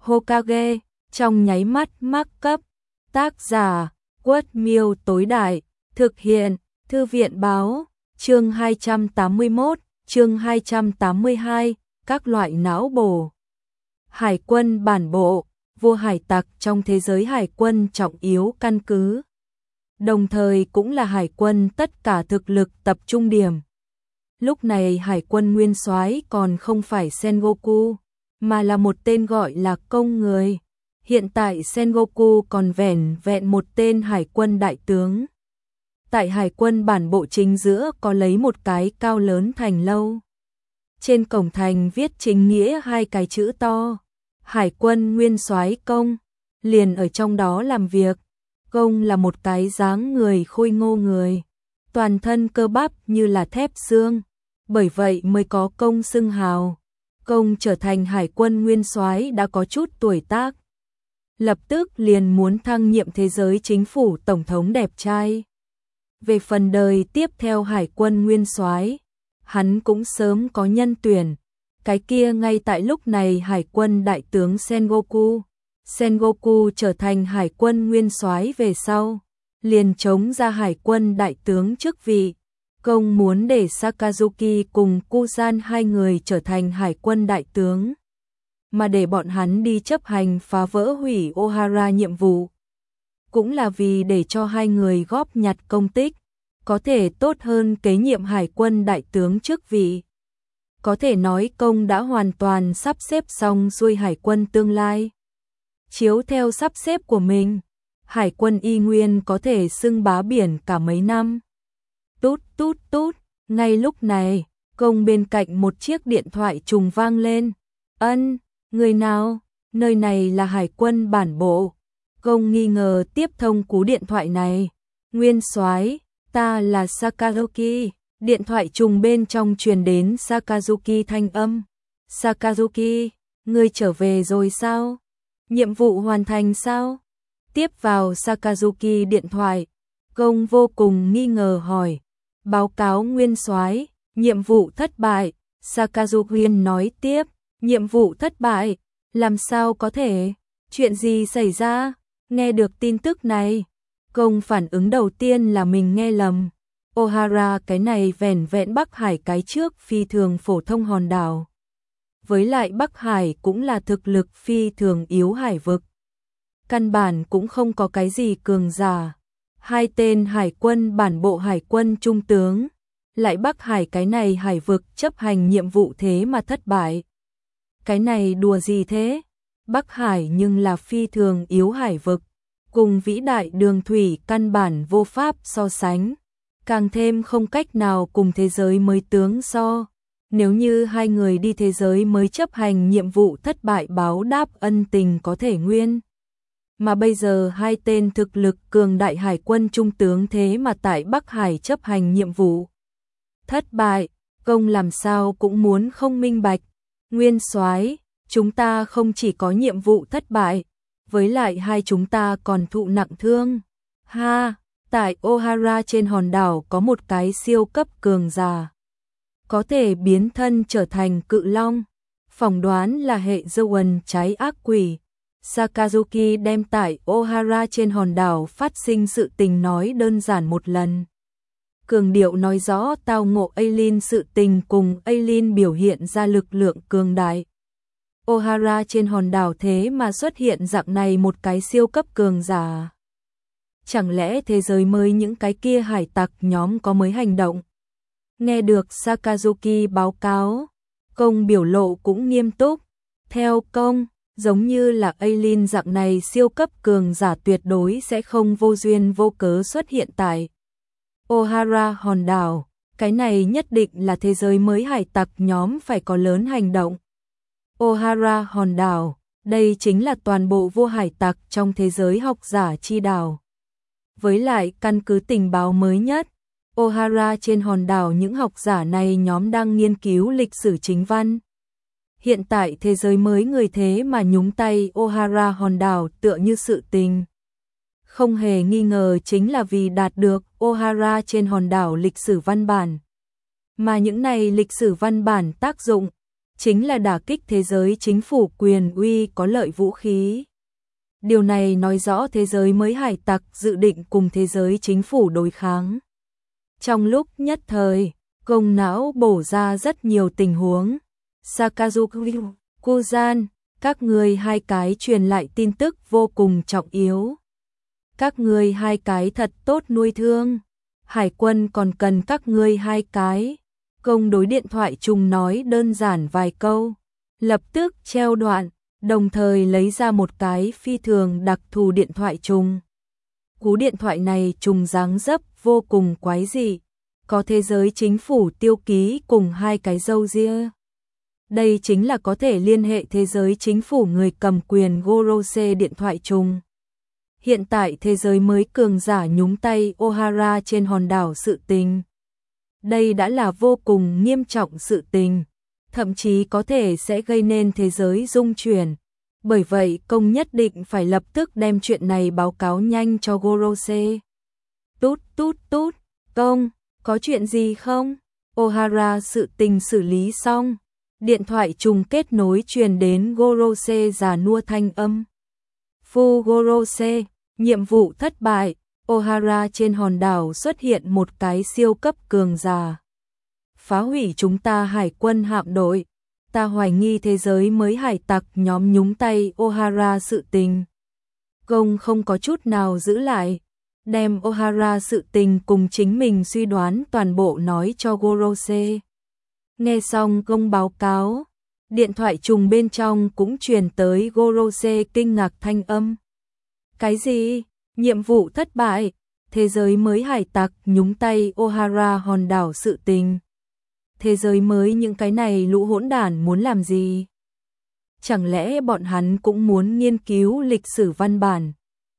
Hokage, trong nháy mắt mắc cấp. Tác giả, Quất Miêu tối đại, thực hiện, Thư viện báo, chương 281, chương 282, các loại não bổ. Hải quân bản bộ, vua hải tặc trong thế giới hải quân trọng yếu căn cứ. Đồng thời cũng là hải quân tất cả thực lực tập trung điểm. Lúc này hải quân nguyên soái còn không phải Sengoku, mà là một tên gọi là Công người. Hiện tại Sengoku còn vẻn vẹn một tên hải quân đại tướng. Tại hải quân bản bộ chính giữa có lấy một cái cao lớn thành lâu. Trên cổng thành viết chính nghĩa hai cái chữ to. Hải quân nguyên soái Công, liền ở trong đó làm việc. Công là một cái dáng người khôi ngô người, toàn thân cơ bắp như là thép xương, bởi vậy mới có Công xưng hào. Công trở thành hải quân nguyên soái đã có chút tuổi tác. Lập tức liền muốn thăng nhiệm thế giới chính phủ tổng thống đẹp trai. Về phần đời tiếp theo hải quân nguyên soái, hắn cũng sớm có nhân tuyển. Cái kia ngay tại lúc này hải quân đại tướng Sengoku. Sengoku trở thành hải quân nguyên soái về sau, liền chống ra hải quân đại tướng chức vị. Công muốn để Sakazuki cùng Kuzan hai người trở thành hải quân đại tướng, mà để bọn hắn đi chấp hành phá vỡ hủy Ohara nhiệm vụ. Cũng là vì để cho hai người góp nhặt công tích, có thể tốt hơn kế nhiệm hải quân đại tướng chức vị. Có thể nói Công đã hoàn toàn sắp xếp xong xuôi hải quân tương lai. Chiếu theo sắp xếp của mình, hải quân y nguyên có thể xưng bá biển cả mấy năm. Tút tút tút, ngay lúc này, Công bên cạnh một chiếc điện thoại trùng vang lên. Ân, người nào? Nơi này là hải quân bản bộ. Công nghi ngờ tiếp thông cú điện thoại này. Nguyên soái, ta là Sakazuki. Điện thoại trùng bên trong truyền đến Sakazuki thanh âm. Sakazuki, ngươi trở về rồi sao? Nhiệm vụ hoàn thành sao? Tiếp vào Sakazuki điện thoại, Công vô cùng nghi ngờ hỏi. Báo cáo nguyên soái, nhiệm vụ thất bại. Sakazuki nói tiếp, nhiệm vụ thất bại, làm sao có thể? Chuyện gì xảy ra? Nghe được tin tức này, Công phản ứng đầu tiên là mình nghe lầm. Ohara cái này vẻn vẹn Bắc Hải cái trước phi thường phổ thông hòn đảo. Với lại Bắc Hải cũng là thực lực phi thường yếu hải vực. Căn bản cũng không có cái gì cường giả. Hai tên hải quân bản bộ hải quân trung tướng, lại Bắc Hải cái này hải vực chấp hành nhiệm vụ thế mà thất bại. Cái này đùa gì thế? Bắc Hải nhưng là phi thường yếu hải vực, cùng vĩ đại đường thủy căn bản vô pháp so sánh, càng thêm không cách nào cùng thế giới mới tướng so. Nếu như hai người đi thế giới mới chấp hành nhiệm vụ thất bại báo đáp ân tình có thể nguyên. Mà bây giờ hai tên thực lực cường đại hải quân trung tướng thế mà tại Bắc Hải chấp hành nhiệm vụ thất bại, Công làm sao cũng muốn không minh bạch. Nguyên soái, chúng ta không chỉ có nhiệm vụ thất bại, với lại hai chúng ta còn thụ nặng thương. Ha, tại Ohara trên hòn đảo có một cái siêu cấp cường giả, có thể biến thân trở thành cự long, phỏng đoán là hệ Zoan trái ác quỷ. Sakazuki đem tại Ohara trên hòn đảo phát sinh sự tình nói đơn giản một lần. Cường điệu nói rõ tao ngộ Aileen sự tình cùng Aileen biểu hiện ra lực lượng cường đại. Ohara trên hòn đảo thế mà xuất hiện dạng này một cái siêu cấp cường giả. Chẳng lẽ thế giới mới những cái kia hải tặc nhóm có mới hành động? Nghe được Sakazuki báo cáo, Công biểu lộ cũng nghiêm túc. Theo Công, giống như là Aileen dạng này siêu cấp cường giả tuyệt đối sẽ không vô duyên vô cớ xuất hiện tại Ohara hòn đảo. Cái này nhất định là thế giới mới hải tặc nhóm phải có lớn hành động. Ohara hòn đảo, đây chính là toàn bộ vua hải tặc trong thế giới học giả chi đảo. Với lại căn cứ tình báo mới nhất, Ohara trên hòn đảo những học giả này nhóm đang nghiên cứu lịch sử chính văn. Hiện tại thế giới mới người thế mà nhúng tay Ohara hòn đảo tựa như sự tình. Không hề nghi ngờ chính là vì đạt được Ohara trên hòn đảo lịch sử văn bản. Mà những này lịch sử văn bản tác dụng, chính là đả kích thế giới chính phủ quyền uy có lợi vũ khí. Điều này nói rõ thế giới mới hải tặc dự định cùng thế giới chính phủ đối kháng. Trong lúc nhất thời, Gông não bổ ra rất nhiều tình huống. Sakazuki, Kuzan, các ngươi hai cái truyền lại tin tức vô cùng trọng yếu. Các ngươi hai cái thật tốt nuôi thương. Hải quân còn cần các ngươi hai cái. Gông đối điện thoại trùng nói đơn giản vài câu, lập tức treo đoạn, đồng thời lấy ra một cái phi thường đặc thù điện thoại trùng. Cú điện thoại này trùng dáng dấp vô cùng quái dị, có thế giới chính phủ tiêu ký cùng hai cái râu ria. Đây chính là có thể liên hệ thế giới chính phủ người cầm quyền Gorose điện thoại trùng. Hiện tại thế giới mới cường giả nhúng tay Ohara trên hòn đảo sự tình. Đây đã là vô cùng nghiêm trọng sự tình, thậm chí có thể sẽ gây nên thế giới rung chuyển. Bởi vậy công nhất định phải lập tức đem chuyện này báo cáo nhanh cho Gorose. Tút tút tút, công, có chuyện gì không? Ohara sự tình xử lý xong. Điện thoại trùng kết nối truyền đến Gorose già nua thanh âm. Phu Gorose, nhiệm vụ thất bại. Ohara trên hòn đảo xuất hiện một cái siêu cấp cường giả. Phá hủy chúng ta hải quân hạm đội. Ta hoài nghi thế giới mới hải tặc nhóm nhúng tay Ohara sự tình. Gông không có chút nào giữ lại. Đem Ohara sự tình cùng chính mình suy đoán toàn bộ nói cho Gorose. Nghe xong Gông báo cáo. Điện thoại trùng bên trong cũng truyền tới Gorose kinh ngạc thanh âm. Cái gì? Nhiệm vụ thất bại, thế giới mới hải tặc nhúng tay Ohara hòn đảo sự tình. Thế giới mới những cái này lũ hỗn đản muốn làm gì? Chẳng lẽ bọn hắn cũng muốn nghiên cứu lịch sử văn bản?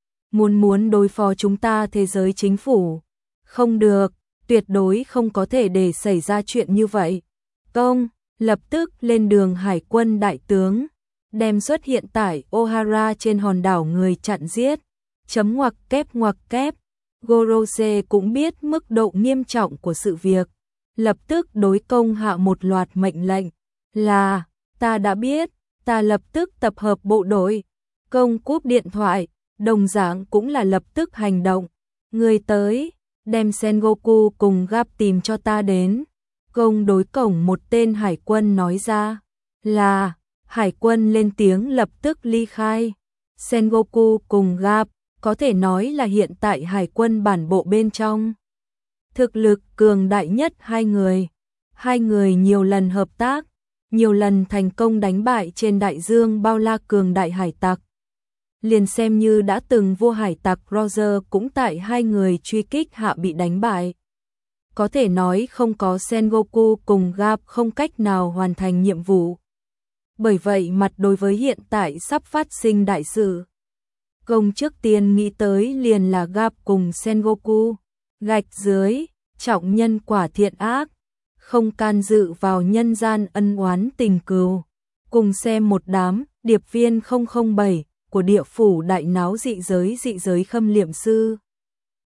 Muốn đối phó chúng ta thế giới chính phủ? Không được, tuyệt đối không có thể để xảy ra chuyện như vậy. Công, lập tức lên đường hải quân đại tướng, đem xuất hiện tại Ohara trên hòn đảo người chặn giết. Chấm ngoặc kép. Gorose cũng biết mức độ nghiêm trọng của sự việc, lập tức đối Công hạ một loạt mệnh lệnh, là, ta đã biết, ta lập tức tập hợp bộ đội. Công cúp điện thoại, đồng dạng cũng là lập tức hành động, người tới, đem Sengoku cùng Gap tìm cho ta đến. Công đối cổng một tên hải quân nói ra, là, hải quân lên tiếng lập tức ly khai. Sengoku cùng Gap có thể nói là hiện tại hải quân bản bộ bên trong. Thực lực cường đại nhất hai người. Hai người nhiều lần hợp tác, nhiều lần thành công đánh bại trên đại dương bao la cường đại hải tặc. Liền xem như đã từng vua hải tặc Roger cũng tại hai người truy kích hạ bị đánh bại. Có thể nói không có Sengoku cùng Gap không cách nào hoàn thành nhiệm vụ. Bởi vậy mặt đối với hiện tại sắp phát sinh đại sự, Gông trước tiên nghĩ tới liền là Gap cùng Sengoku, gạch dưới, trọng nhân quả thiện ác, không can dự vào nhân gian ân oán tình cừu, cùng xem một đám điệp viên 007 của địa phủ đại náo dị giới khâm liệm sư.